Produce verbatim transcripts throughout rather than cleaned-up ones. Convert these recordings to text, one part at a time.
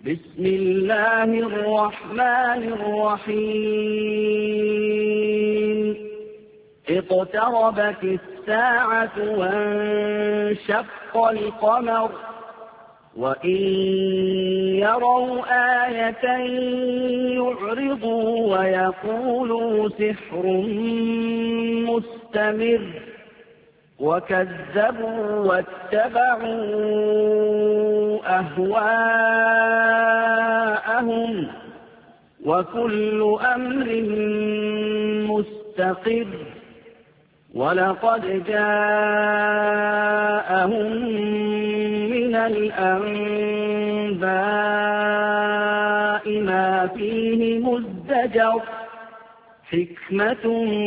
بسم الله الرحمن الرحيم اقتربت الساعة وانشق القمر وإن يروا آية يعرضوا ويقولوا سحر مستمر وكذبوا واتبعوا أهواءهم وكل أمر مستقر ولقد جاءهم من الأنباء ما فيه مزدجر حكمة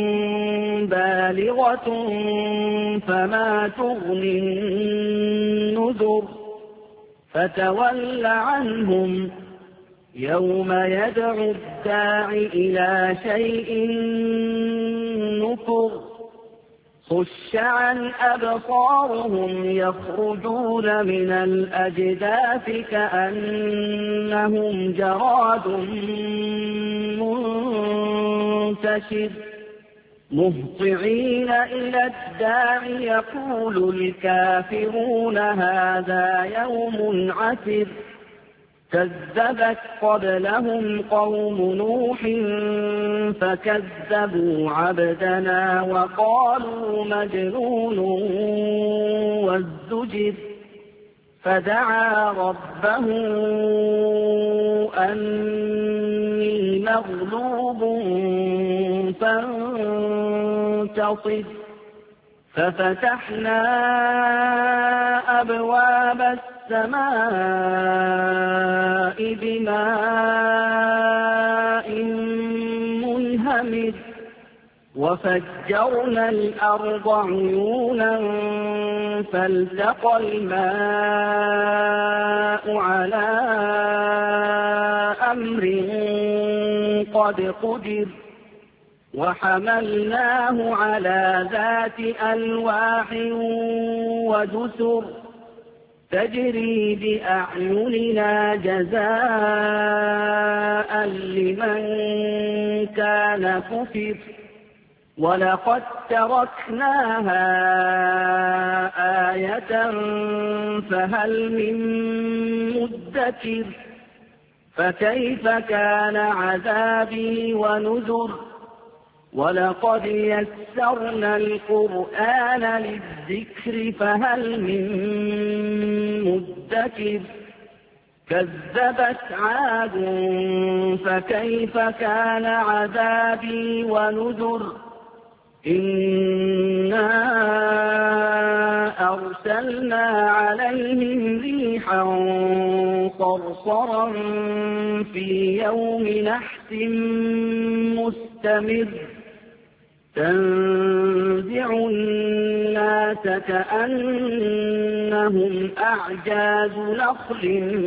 بالغة فما تغني النذر فتول عنهم يوم يدعو الداع إلى شيء نكر خش عن أبصارهم يخرجون من الأجداث كأنهم جراد منتشر مهطعين إلى الداع يقول الكافرون هذا يوم عسر كذبت قبلهم قوم نوح فكذبوا عبدنا وقالوا مجنون وازدجر فدعا ربه أني مغلوب فانتصر ففتحنا أبواب السماء بماء منهمر وفجرنا الأرض عيونا فالتقى الماء على أمر قد قدر وحملناه على ذات ألواح ودسر تجري بأعيننا جزاء لمن كان كفر ولقد تركناها آية فهل من مدكر فكيف كان عذابي ونذر ولقد يسرنا القرآن للذكر فهل من مدكر كذبت عاد فكيف كان عذابي ونذر إنا أرسلنا عليهم ريحا صرصرا في يوم نحس مستمر تنزع الناس كأنهم أعجاز نخل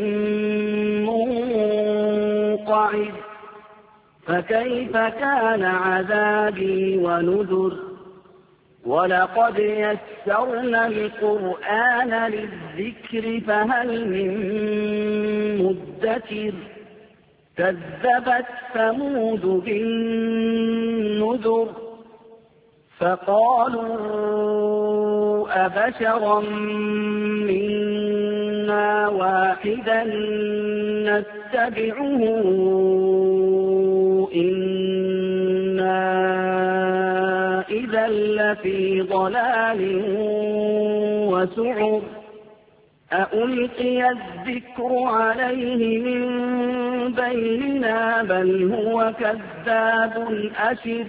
منقعر فكيف كان عذابي ونذر ولقد يسرنا القرآن للذكر فهل من مدكر كذبت ثمود بالنذر فقالوا أبشرا منا واحدا نتبعه إنا إذا لفي ضلال وسعر أألقي الذكر عليه من بيننا بل هو كذاب أشر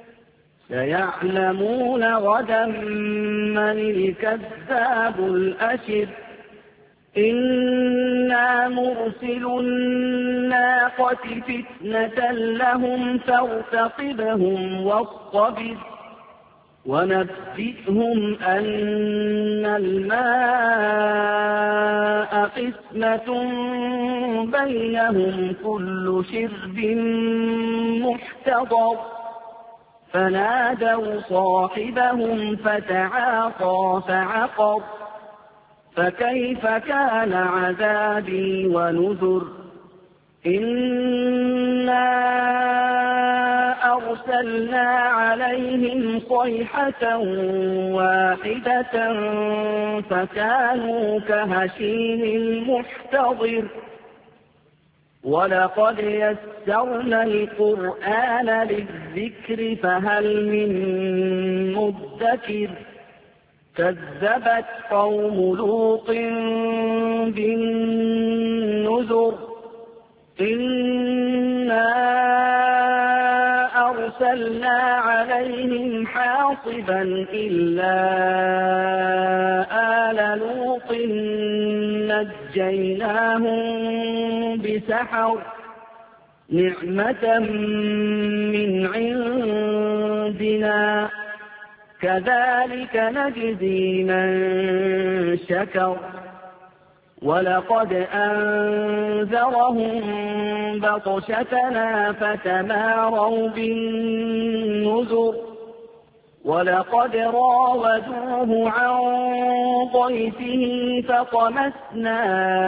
سيعلمون غدا من الكذاب الأشر إنا مرسل الناقة فتنة لهم فارتقبهم واصطبر ونبئهم أن الماء قسمة بينهم كل شرب محتضر فنادوا صاحبهم فتعاطى فعقر فكيف كان عذابي ونذر إنا أرسلنا عليهم صيحة واحدة فكانوا كهشيم المحتضر ولقد يسرنا القرآن للذكر فهل من مدكر كذبت قوم لوط بالنذر إنا أرسلنا عليهم حاصبا إلا آل لوط نجيناهم بسحر نعمة من عندنا كذلك نجزي من شكر ولقد أنذرهم بطشتنا فتماروا بالنذر ولقد راودوه عن ضيفه فطمسنا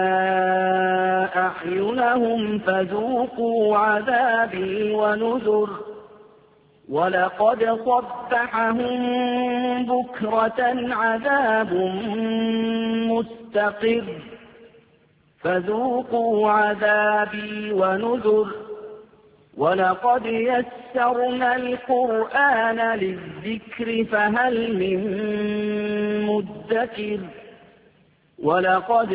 أعينهم فذوقوا عذابي ونذر ولقد صبحهم بكرة عذاب مستقر فذوقوا عذابي ونذر ولقد يسرنا القرآن للذكر فهل من مدكر ولقد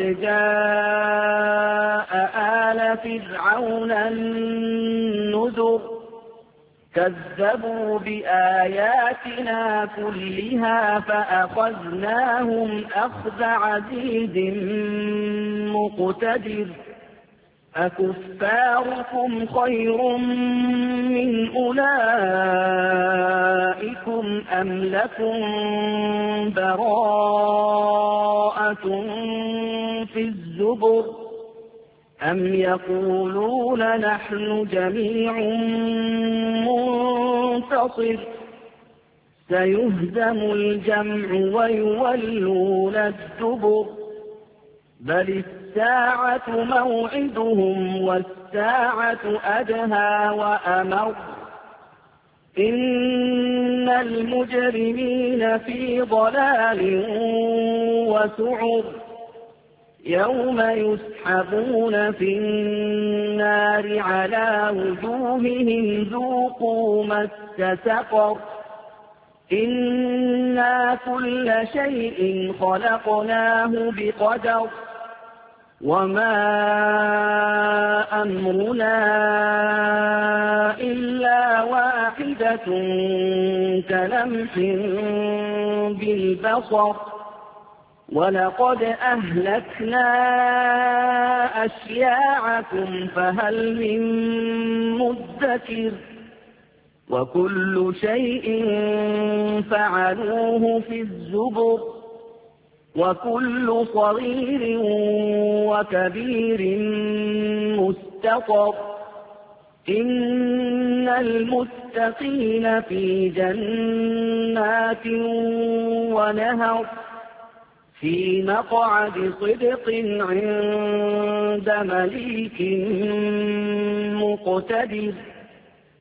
جاء آل فرعون النذر كذبوا بآياتنا كلها فأخذناهم أخذ عزيز مقتدر أكفاركم خير من أولئكم أم لكم براءة في الزبر أم يقولون نحن جميع منتصر سيهزم الجمع ويولون الدبر بل الساعة موعدهم والساعة أدهى وأمر إن المجرمين في ضلال وسعر يوم يسحبون في النار على وجوههم ذوقوا مس سقر إنا كل شيء خلقناه بقدر وما أمرنا إلا واحدة كلمح بالبصر ولقد أهلكنا أشياعكم فهل من مدكر وكل شيء فعلوه في الزبر وكل صغير وكبير مستطر إن المتقين في جنات ونهر في مقعد صدق عند مليك مقتدر